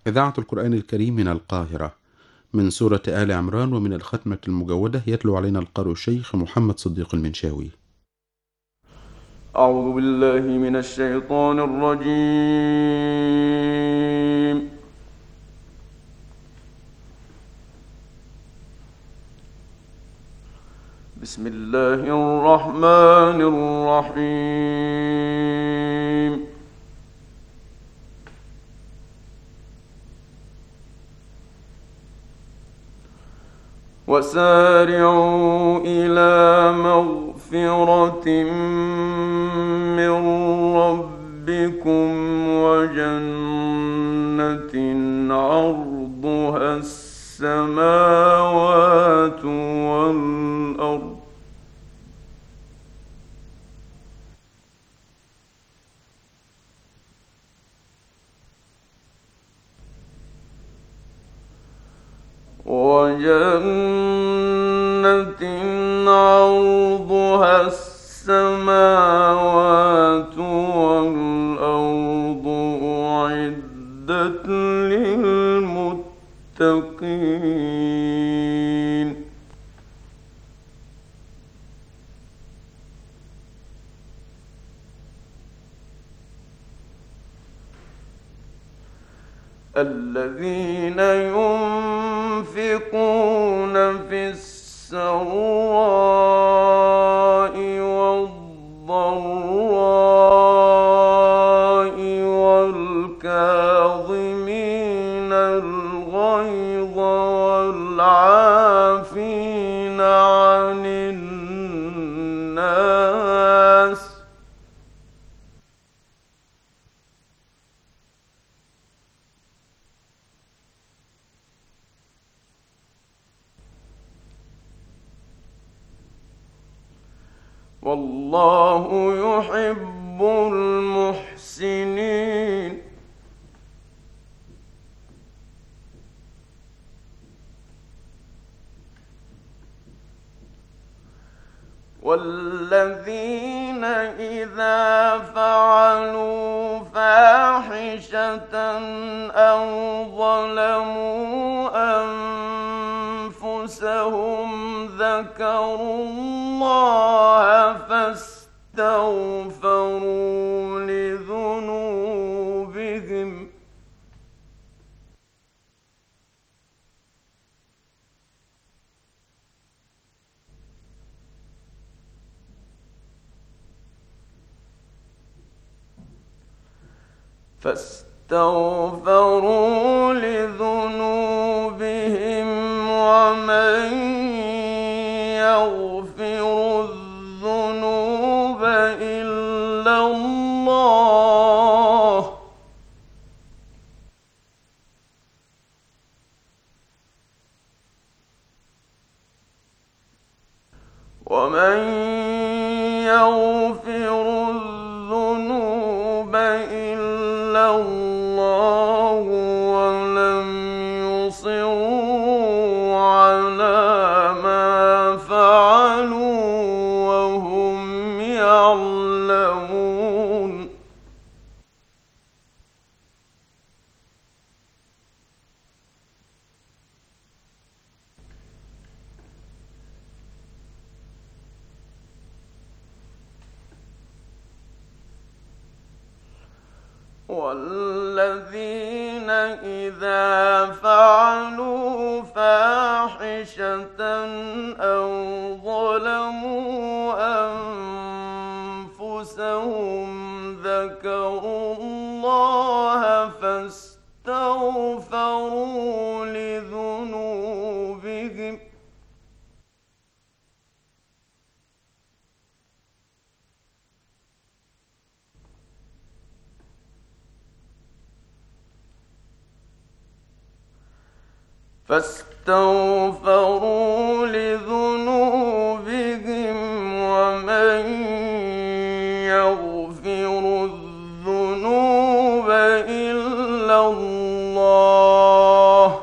إذاعة القرآن الكريم من القاهرة، من سورة آل عمران ومن الختمة المجودة، يتلو علينا القارئ الشيخ محمد صديق المنشاوي. أعوذ بالله من الشيطان الرجيم. بسم الله الرحمن الرحيم. وسارعوا إلى مغفرة من ربكم وجنة عرضها السماوات والأرض وجنة عرضها السماوات والأرض أعدت للمتقين الذين ينفقون في السراء والضراء والكاظمين الغيظ والعافين عن الناس والله يحب المحسنين والذين إذا فعلوا فاحشة أو ظلموا أنفسهم ذكروا الله فاستغفروا لذنوبهم ومن يغفر الذنوب إلا الله ومن يغفر الذنوب إلا الله ولم يصروا على ما فعلوا وهم يعلمون والذين إذا فعلوا فاحشة أو ظلموا أنفسهم ذكروا الله فاستغفروا لذنوبهم ومن يغفر الذنوب إلا الله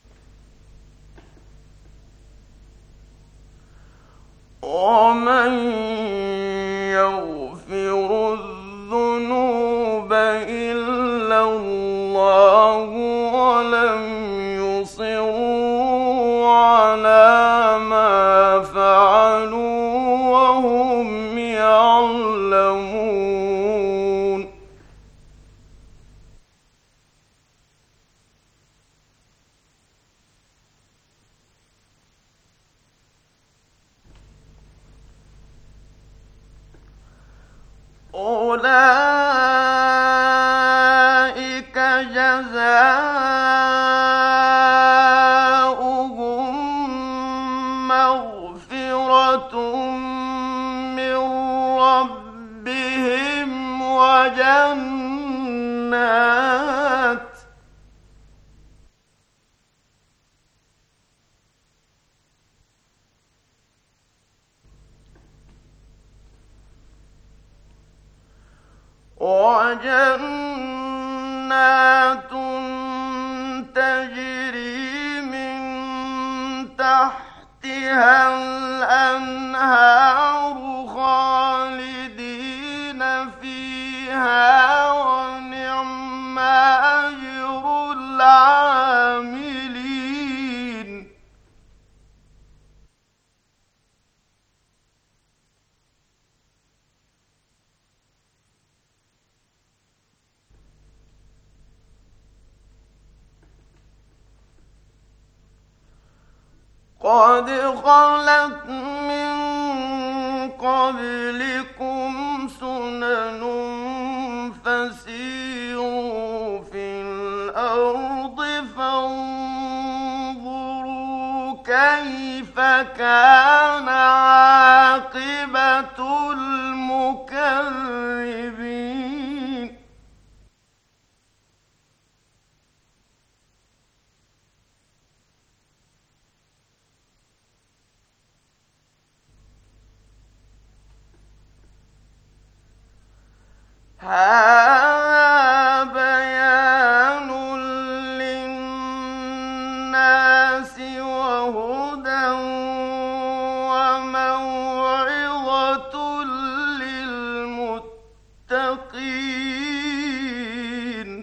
ومن يغفر الذنوب إلا الله ولم يصروا على ما فعلوا وهم يعلمون. أولئك جزاؤهم مغفرة من ربهم وجنات تجري من تحتها الأنهار خالدين فيها ونعم أجر العاملين. قد خلت من قبلكم سنن فسيروا في الأرض فانظروا كيف كان عاقبة المكذبين. هذا بيان للناس وهدى وموعظة للمتقين.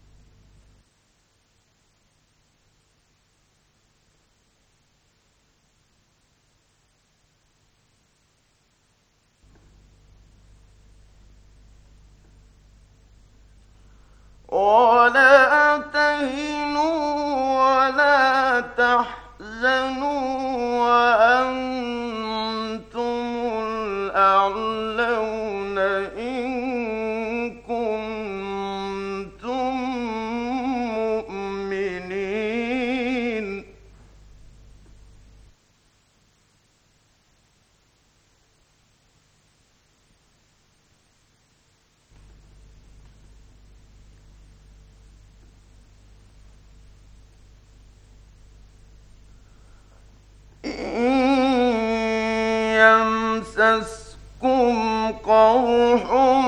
ولا تهنوا ولا تحزنوا وأنتم الأعلون إن كنتم مؤمنين. يمسسكم قرح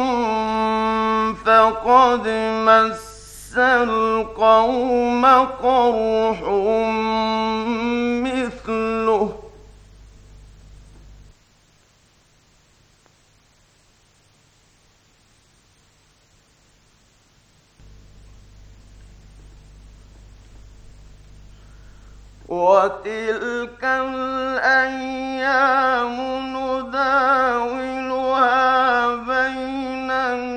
فقد مس القوم قرح مثله وتلك الأيام نداولها بين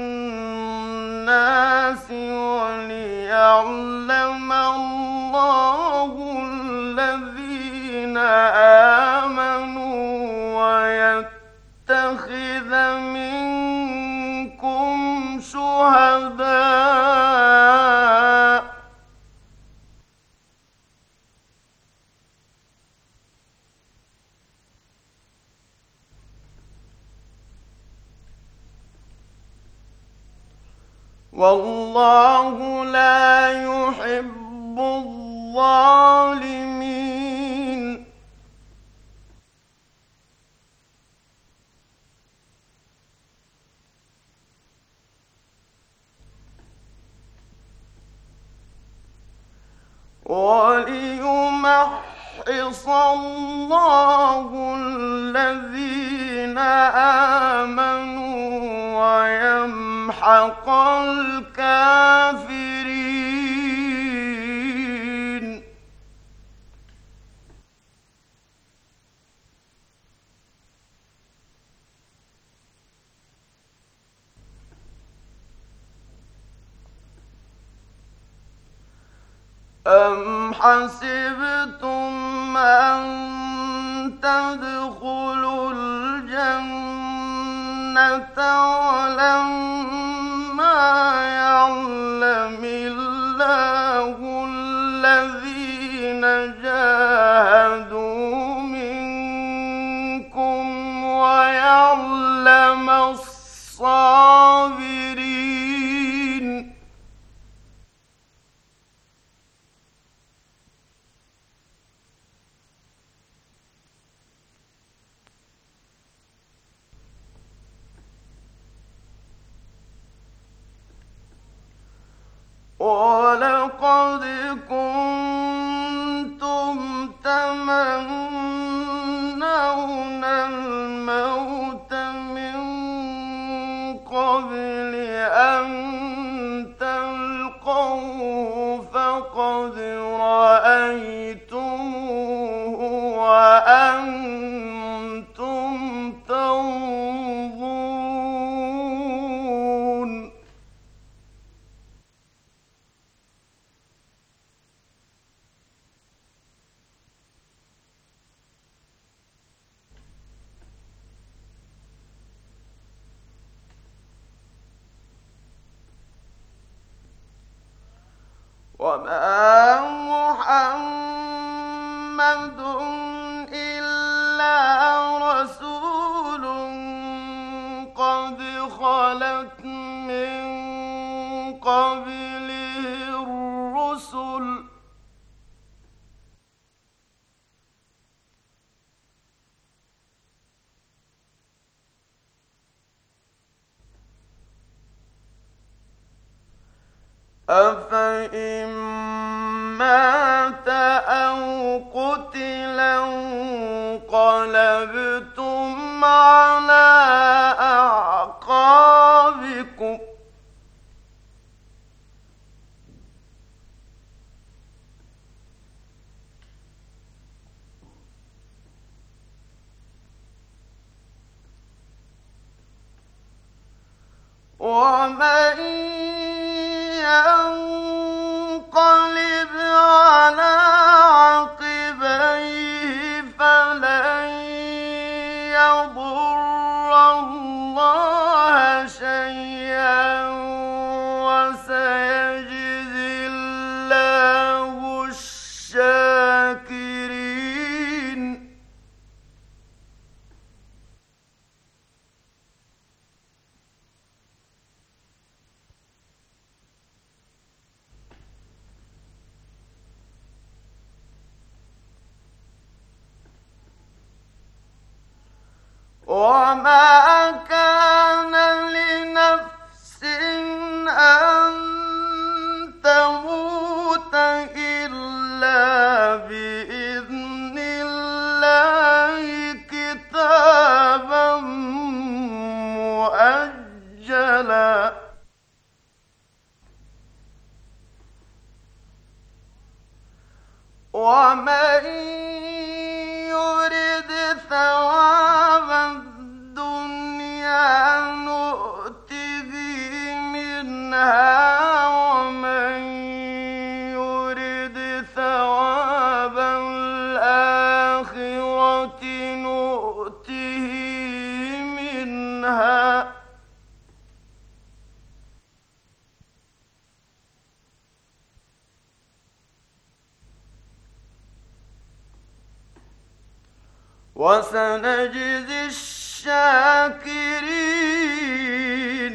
الناس وليعلم الله الذين آمنوا ويتخذ منكم شهداء. والله لا يحب الظالمين. وليمحص الله الذين آمنوا ويمحق الكافرين. أم حسبتم أن تدخلوا الجنة ولما يعلم الله الذين جاهدوا منكم ويعلم الصابرين. وَلَقَدْ كُنتُمْ تَمَنَّوْنَ الْمَوْتَ مِن قَبْلِ أَن تَلْقَوْهُ فَقَدْ رَأَيْتُمُوهُ وَأَنتُمْ تَنظُرُونَ. وَمَا مُحَمَّدٌ إِلَّا رَسُولٌ قَدْ خَلَتْ مِن قَبْلِهِ الرُّسُلُ أَفَإِن مَّاتَ أَوْ قُتِلَ انقَلَبْتُمْ عَلَىٰ أَعْقَابِكُمْ ۚ وَمَن يَنقَلِبْ عَلَىٰ عَقِبَيْهِ فَلَن يَضُرَّ اللَّهَ شَيْئًا ۖ وَسَيَجْزِي اللَّهُ الشَّاكِرِينَ. وَمَا كَانَ لِنَفْسٍ أَن تَمُوتَ إِلَّا بِإِذْنِ اللَّهِ كِتَابًا مُّؤَجَّلًا ۗ وَمَن يُرِدْ ثَوَابَ الدُّنْيَا نُؤْتِهِ مِنْهَا وَمَن يُرِدْ ثَوَابَ الْآخِرَةِ نُؤْتِهِ مِنْهَا ۚ وَسَنَجْزِي الشَّاكِرِينَ.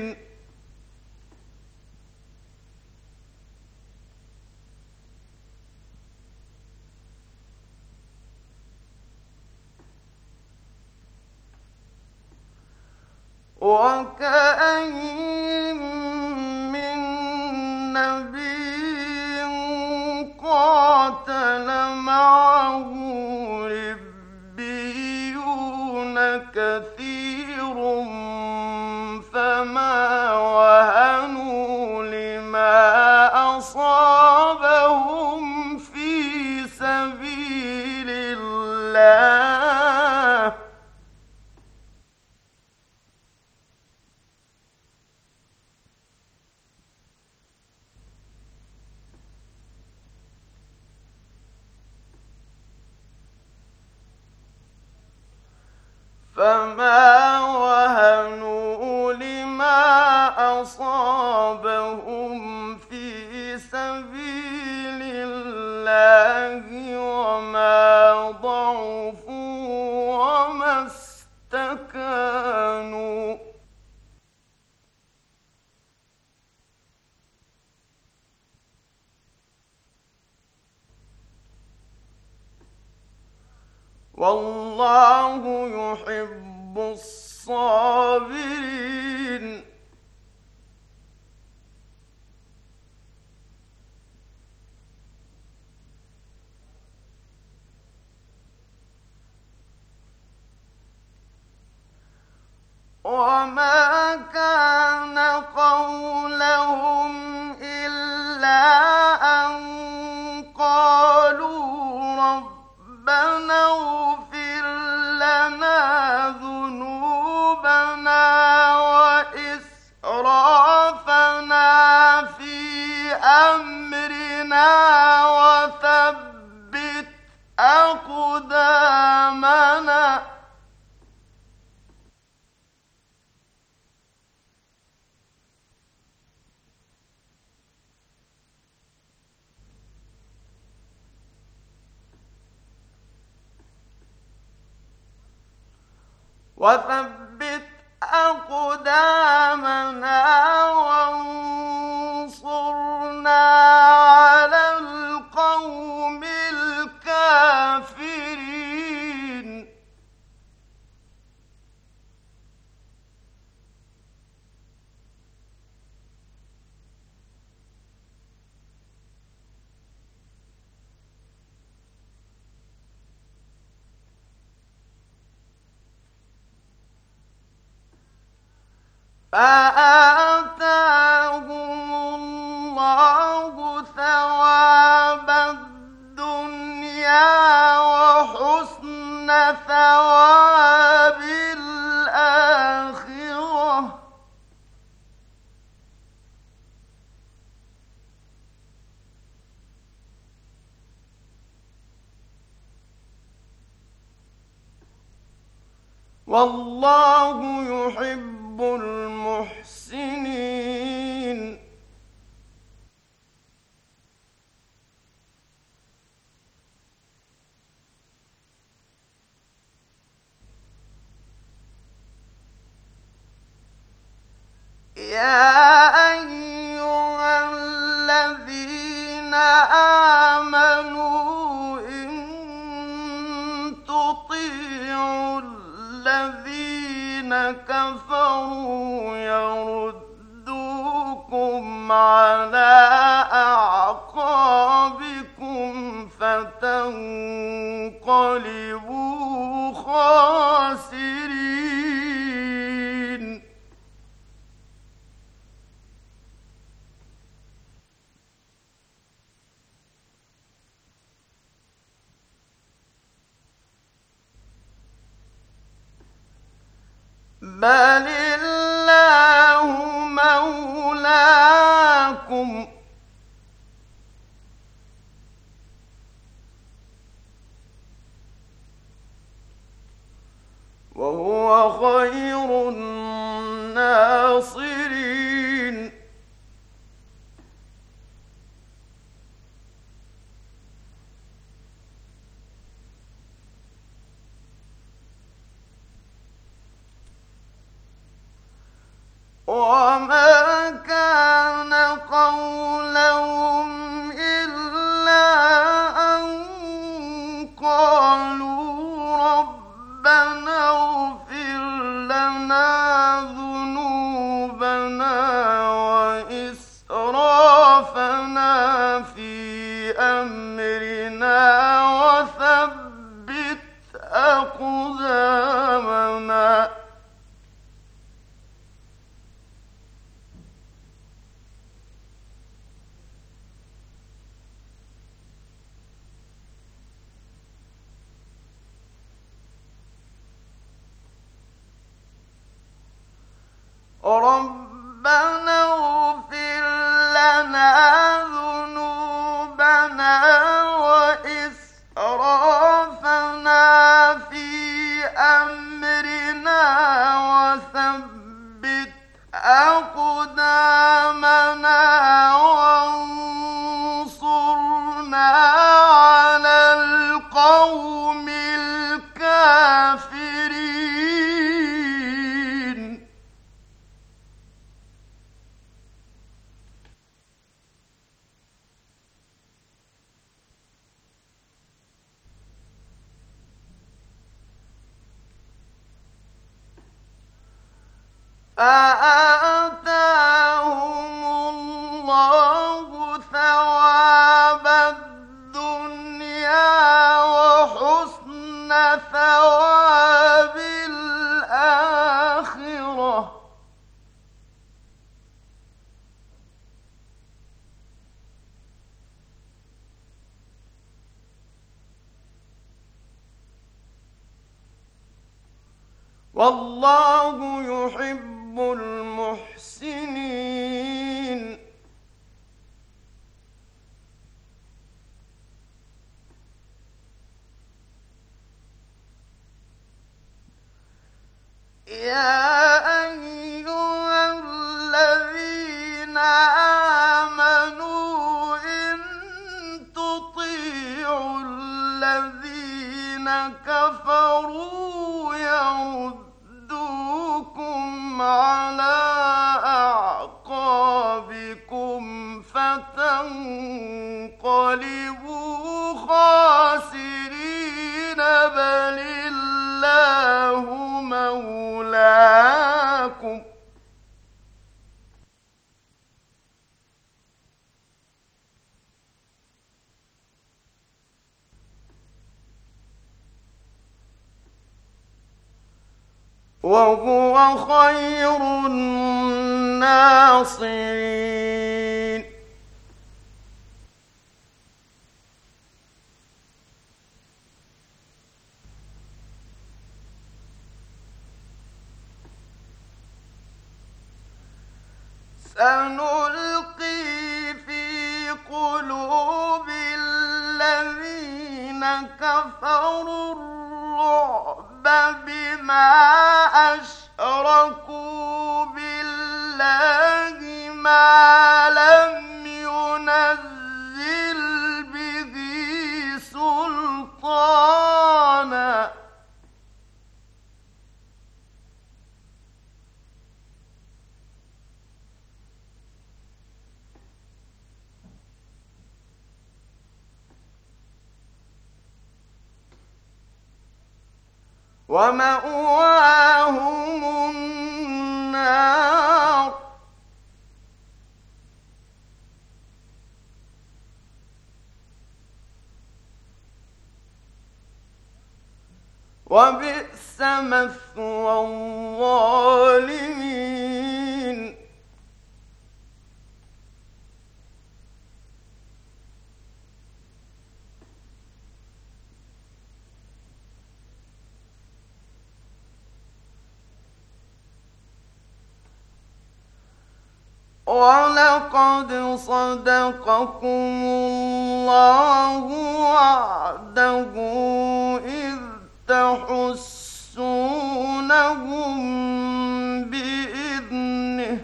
وَكَأَيِّن مِّن نَّبِيٍّ قَاتَلَ مَعَهُ رِبِّيُّونَ كَثِيرٌ فما وهنوا لما أصابهم في سبيل الله فما وهنوا لما أصابهم في سبيل الله وما ضعفوا وما استكانوا والله يحب الصابرين وما كان قولهم إلا أن قالوا ربنا اغفر لنا ذنوبنا وإسرافنا في أمرنا وثبت أقدامنا وثبت أقدامنا وانصرنا على القوم الكافرين فآتاهم الله ثواب الدنيا وحسن ثواب الآخرة والله يحب المحسنين يا أيها الذين آمنوا إن تطيعوا الذين كفروا يردوكم على أعقابكم فتنقلبوا خاسرين بل الله مولاكم وهو خير الناصرين وما كان قولهم إلا أن قالوا ربنا اغفر لنا ذنوبنا وإسرافنا في أمرنا وثبت أقدامنا ربنا اغفر لنا ذنوبنا وإسرافنا في أمرنا وثبت أقدامنا وانصرنا على القوم الكافرين. فآتاهم الله ثواب الدنيا وحسن ثواب الآخرة، والله يحب المحسنين. يا أيها الذين آمنوا إن تطيعوا الذين كفروا يردوكم على أعقابكم فتنقلبوا خاسرين، بل الله مولاكم وهو خير الناصرين. سنلقي في قلوب الذين كفروا الرعب بما أشركوا بالله ما لم ينزل به سلطانا، ومأواهم النار، وبئس مثوى الظالمين. ولقد صدقكم الله وعده إذ تحسونهم بإذنه،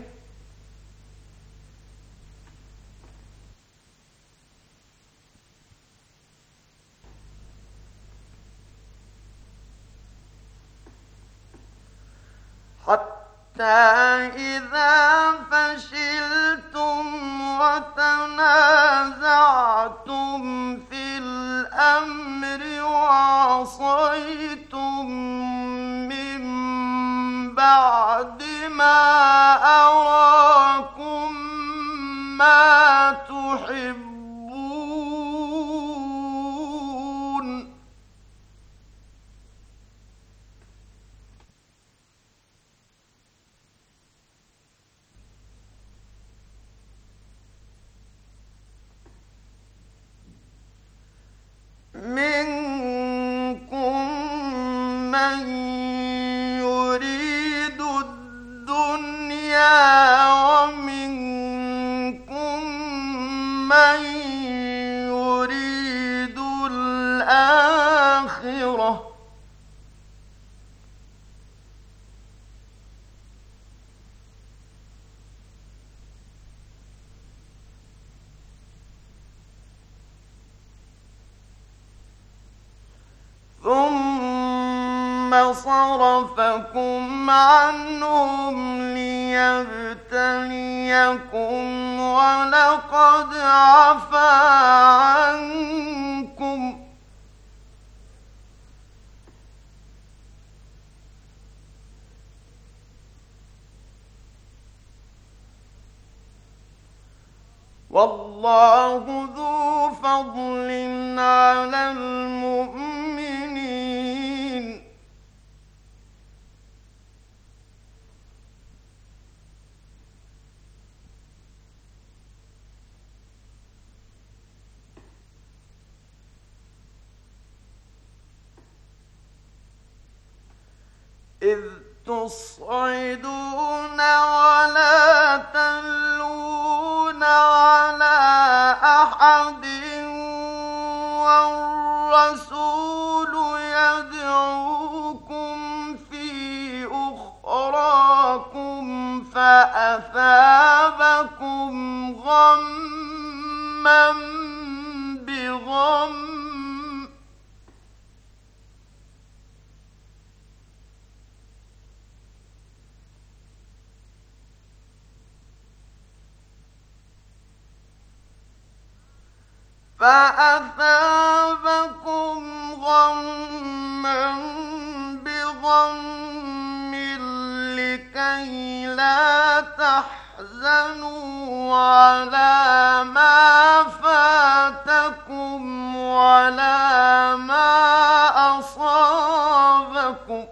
حتى إذا فشلتم وتنازعتم في الأمر وعصيتم من بعد ما أراكم ما تحبون، منكم من يريد الدنيا ثم صرفكم عنهم ليبتليكم ولقد عفا عنكم والله ذو فضل على المؤمنين إذ تصعدون ولا تلون على أحد والرسول يدعوكم في أخراكم فأثابكم غما بغم لكي لا تحزنوا على ما فاتكم ولا ما أصابكم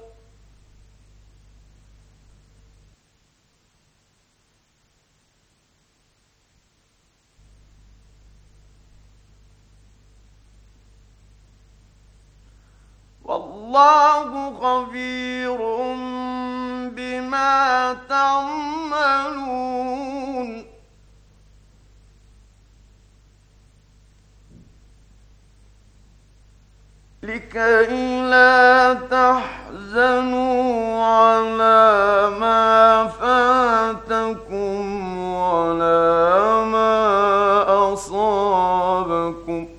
والله خبير بما تعملون لكي لا تحزنوا على ما فاتكم ولا ما أصابكم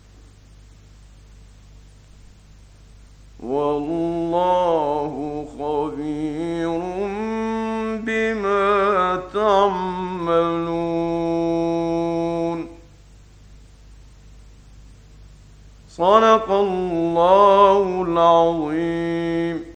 والله خبير بما تعملون صدق الله العظيم.